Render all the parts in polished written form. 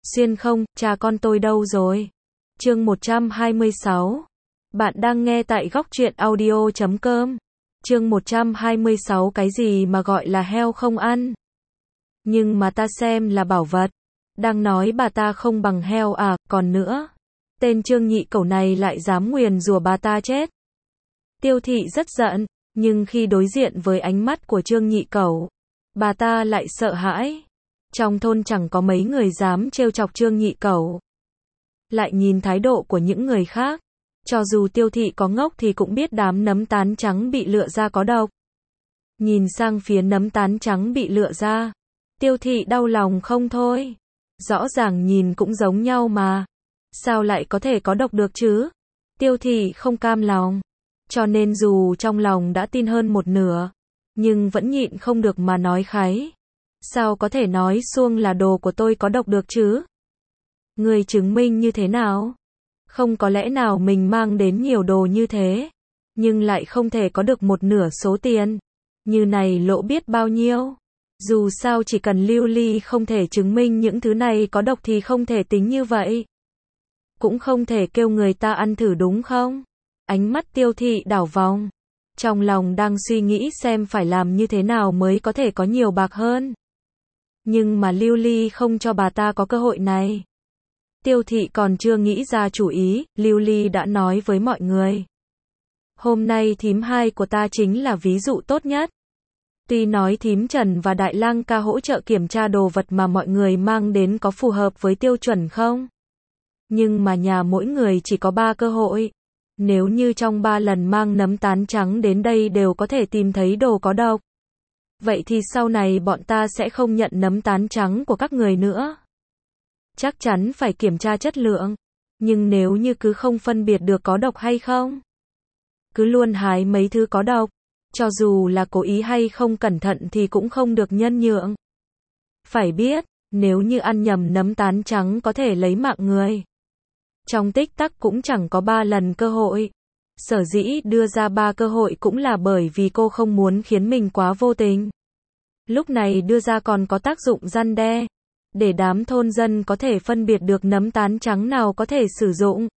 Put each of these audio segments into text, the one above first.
Xuyên không, cha con tôi đâu rồi? Chương 126. Bạn đang nghe tại góc truyện audio.com. Chương 126. Cái gì mà gọi là heo không ăn? Nhưng mà ta xem là bảo vật. Đang nói bà ta không bằng heo à, còn nữa. Tên Trương Nhị Cẩu này lại dám nguyền rủa bà ta chết. Tiêu Thị rất giận, nhưng khi đối diện với ánh mắt của Trương Nhị Cẩu, bà ta lại sợ hãi. Trong thôn chẳng có mấy người dám trêu chọc Trương Nhị Cẩu. Lại nhìn thái độ của những người khác, cho dù Tiêu Thị có ngốc thì cũng biết đám nấm tán trắng bị lựa ra có độc. Nhìn sang phía nấm tán trắng bị lựa ra, Tiêu Thị đau lòng không thôi. Rõ ràng nhìn cũng giống nhau mà, sao lại có thể có độc được chứ? Tiêu Thị không cam lòng, cho nên dù trong lòng đã tin hơn một nửa, nhưng vẫn nhịn không được mà nói kháy. Sao có thể nói suông là đồ của tôi có độc được chứ? Người chứng minh như thế nào? Không có lẽ nào mình mang đến nhiều đồ như thế, nhưng lại không thể có được một nửa số tiền. Như này lỗ biết bao nhiêu. Dù sao chỉ cần Lưu Ly không thể chứng minh những thứ này có độc thì không thể tính như vậy. Cũng không thể kêu người ta ăn thử đúng không? Ánh mắt Tiêu Thị đảo vòng. Trong lòng đang suy nghĩ xem phải làm như thế nào mới có thể có nhiều bạc hơn. Nhưng mà Lưu Ly không cho bà ta có cơ hội này. Tiêu Thị còn chưa nghĩ ra chủ ý, Lưu Ly đã nói với mọi người. Hôm nay thím hai của ta chính là ví dụ tốt nhất. Tuy nói thím Trần và Đại Lang ca hỗ trợ kiểm tra đồ vật mà mọi người mang đến có phù hợp với tiêu chuẩn không? Nhưng mà nhà mỗi người chỉ có 3 cơ hội. Nếu như trong 3 lần mang nấm tán trắng đến đây đều có thể tìm thấy đồ có độc, vậy thì sau này bọn ta sẽ không nhận nấm tán trắng của các người nữa. Chắc chắn phải kiểm tra chất lượng. Nhưng nếu như cứ không phân biệt được có độc hay không, cứ luôn hái mấy thứ có độc, cho dù là cố ý hay không cẩn thận thì cũng không được nhân nhượng. Phải biết, nếu như ăn nhầm nấm tán trắng có thể lấy mạng người. Trong tích tắc cũng chẳng có 3 lần cơ hội. Sở dĩ đưa ra 3 cơ hội cũng là bởi vì cô không muốn khiến mình quá vô tình. Lúc này đưa ra còn có tác dụng răn đe, để đám thôn dân có thể phân biệt được nấm tán trắng nào có thể sử dụng.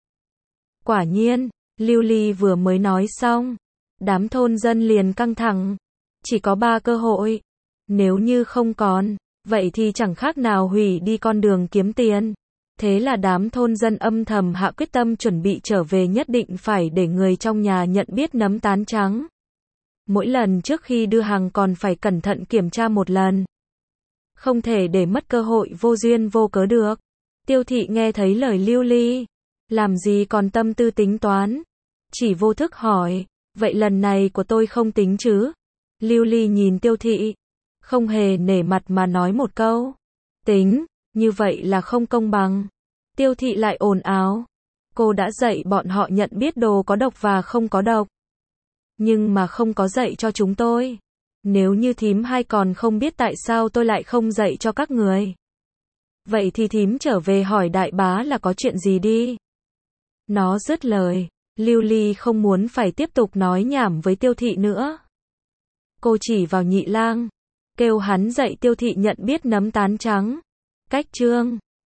Quả nhiên, Lưu Ly vừa mới nói xong, đám thôn dân liền căng thẳng. Chỉ có 3 cơ hội. Nếu như không còn, vậy thì chẳng khác nào hủy đi con đường kiếm tiền. Thế là đám thôn dân âm thầm hạ quyết tâm chuẩn bị trở về nhất định phải để người trong nhà nhận biết nấm tán trắng. Mỗi lần trước khi đưa hàng còn phải cẩn thận kiểm tra một lần. Không thể để mất cơ hội vô duyên vô cớ được. Tiêu Thị nghe thấy lời Lưu Ly, làm gì còn tâm tư tính toán. Chỉ vô thức hỏi, vậy lần này của tôi không tính chứ? Lưu Ly nhìn Tiêu Thị, không hề nể mặt mà nói một câu. Tính, như vậy là không công bằng. Tiêu Thị lại ồn ào. Cô đã dạy bọn họ nhận biết đồ có độc và không có độc, nhưng mà không có dạy cho chúng tôi. Nếu như thím hai còn không biết tại sao tôi lại không dạy cho các người, vậy thì thím trở về hỏi đại bá là có chuyện gì đi. Nó dứt lời, Lưu Ly không muốn phải tiếp tục nói nhảm với Tiêu Thị nữa. Cô chỉ vào Nhị Lang, kêu hắn dạy Tiêu Thị nhận biết nấm tán trắng. Cách chương